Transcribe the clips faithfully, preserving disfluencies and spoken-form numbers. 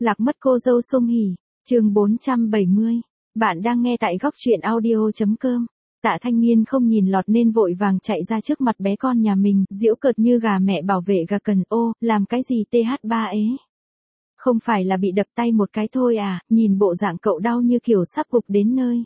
Lạc mất cô dâu Song Hỷ, chương bốn trăm bảy mươi. Bạn đang nghe tại góc truyện audio.com. Tạ Thanh Nghiên không nhìn lọt nên vội vàng chạy ra trước mặt bé con nhà mình, giễu cợt như gà mẹ bảo vệ gà cần. Ô, làm cái gì tê hát ba ế? Không phải là bị đập tay một cái thôi à, nhìn bộ dạng cậu đau như kiểu sắp gục đến nơi.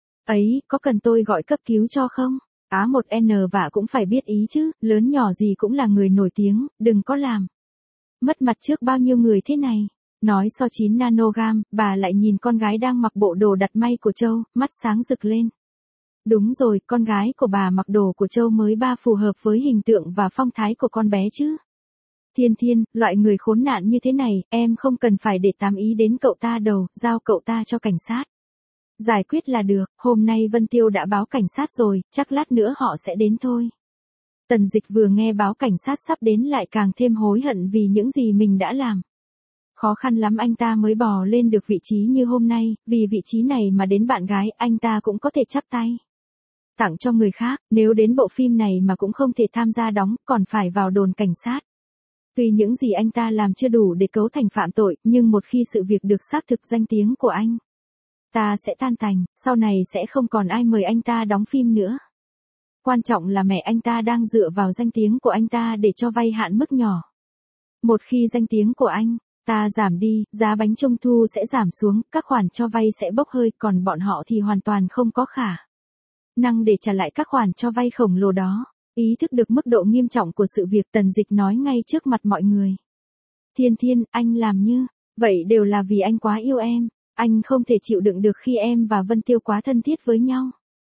Ấy, có cần tôi gọi cấp cứu cho không? Á một N vả cũng phải biết ý chứ, lớn nhỏ gì cũng là người nổi tiếng, đừng có làm mất mặt trước bao nhiêu người thế này. Nói so chín nanogam, bà lại nhìn con gái đang mặc bộ đồ đặt may của Châu, mắt sáng rực lên. Đúng rồi, con gái của bà mặc đồ của Châu mới ba phù hợp với hình tượng và phong thái của con bé chứ. Thiên Thiên, loại người khốn nạn như thế này, em không cần phải để tám ý đến cậu ta đâu, giao cậu ta cho cảnh sát. Giải quyết là được, hôm nay Vân Tiêu đã báo cảnh sát rồi, chắc lát nữa họ sẽ đến thôi. Tần Dịch vừa nghe báo cảnh sát sắp đến lại càng thêm hối hận vì những gì mình đã làm. Khó khăn lắm anh ta mới bò lên được vị trí như hôm nay, vì vị trí này mà đến bạn gái anh ta cũng có thể chắp tay tặng cho người khác, nếu đến bộ phim này mà cũng không thể tham gia đóng, còn phải vào đồn cảnh sát. Tuy những gì anh ta làm chưa đủ để cấu thành phạm tội, nhưng một khi sự việc được xác thực danh tiếng của anh ta sẽ tan tành, sau này sẽ không còn ai mời anh ta đóng phim nữa. Quan trọng là mẹ anh ta đang dựa vào danh tiếng của anh ta để cho vay hạn mức nhỏ. Một khi danh tiếng của anh ta giảm đi, giá bánh trung thu sẽ giảm xuống, các khoản cho vay sẽ bốc hơi, còn bọn họ thì hoàn toàn không có khả năng để trả lại các khoản cho vay khổng lồ đó. Ý thức được mức độ nghiêm trọng của sự việc, Tần Dịch nói ngay trước mặt mọi người. Thiên Thiên, anh làm như vậy đều là vì anh quá yêu em. Anh không thể chịu đựng được khi em và Vân Tiêu quá thân thiết với nhau.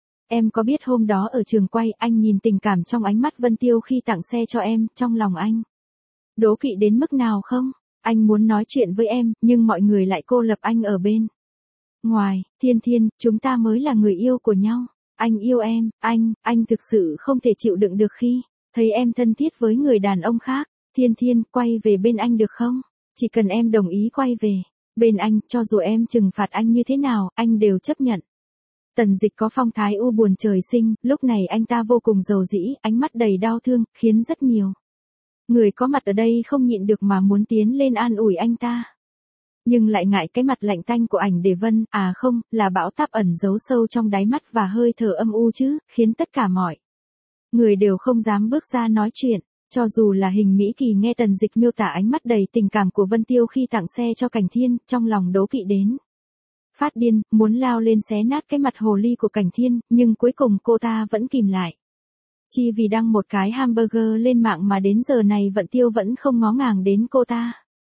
Em có biết hôm đó ở trường quay anh nhìn tình cảm trong ánh mắt Vân Tiêu khi tặng xe cho em, trong lòng anh đố kỵ đến mức nào không? Anh muốn nói chuyện với em, nhưng mọi người lại cô lập anh ở bên ngoài. Thiên Thiên, chúng ta mới là người yêu của nhau. Anh yêu em, anh, anh thực sự không thể chịu đựng được khi thấy em thân thiết với người đàn ông khác. Thiên Thiên, quay về bên anh được không? Chỉ cần em đồng ý quay về bên anh, cho dù em trừng phạt anh như thế nào, anh đều chấp nhận. Tần Dịch có phong thái u buồn trời sinh, lúc này anh ta vô cùng dầu dĩ, ánh mắt đầy đau thương, khiến rất nhiều người có mặt ở đây không nhịn được mà muốn tiến lên an ủi anh ta. Nhưng lại ngại cái mặt lạnh tanh của ảnh Đề Vân, à không, là bão táp ẩn giấu sâu trong đáy mắt và hơi thở âm u chứ, khiến tất cả mọi người đều không dám bước ra nói chuyện. Cho dù là Hình Mỹ Kỳ nghe Tần Dịch miêu tả ánh mắt đầy tình cảm của Vân Tiêu khi tặng xe cho Cảnh Thiên, trong lòng đố kỵ đến phát điên, muốn lao lên xé nát cái mặt hồ ly của Cảnh Thiên, nhưng cuối cùng cô ta vẫn kìm lại. Chỉ vì đăng một cái hamburger lên mạng mà đến giờ này Vân Tiêu vẫn không ngó ngàng đến cô ta.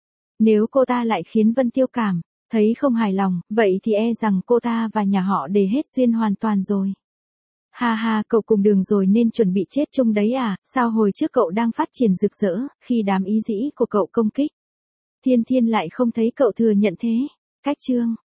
Nếu cô ta lại khiến Vân Tiêu cảm thấy không hài lòng, vậy thì e rằng cô ta và nhà họ Đề hết duyên hoàn toàn rồi. Ha ha, cậu cùng đường rồi nên chuẩn bị chết chung đấy à, sao hồi trước cậu đang phát triển rực rỡ, khi đám ý dĩ của cậu công kích Thiên Thiên lại không thấy cậu thừa nhận thế. Cách chương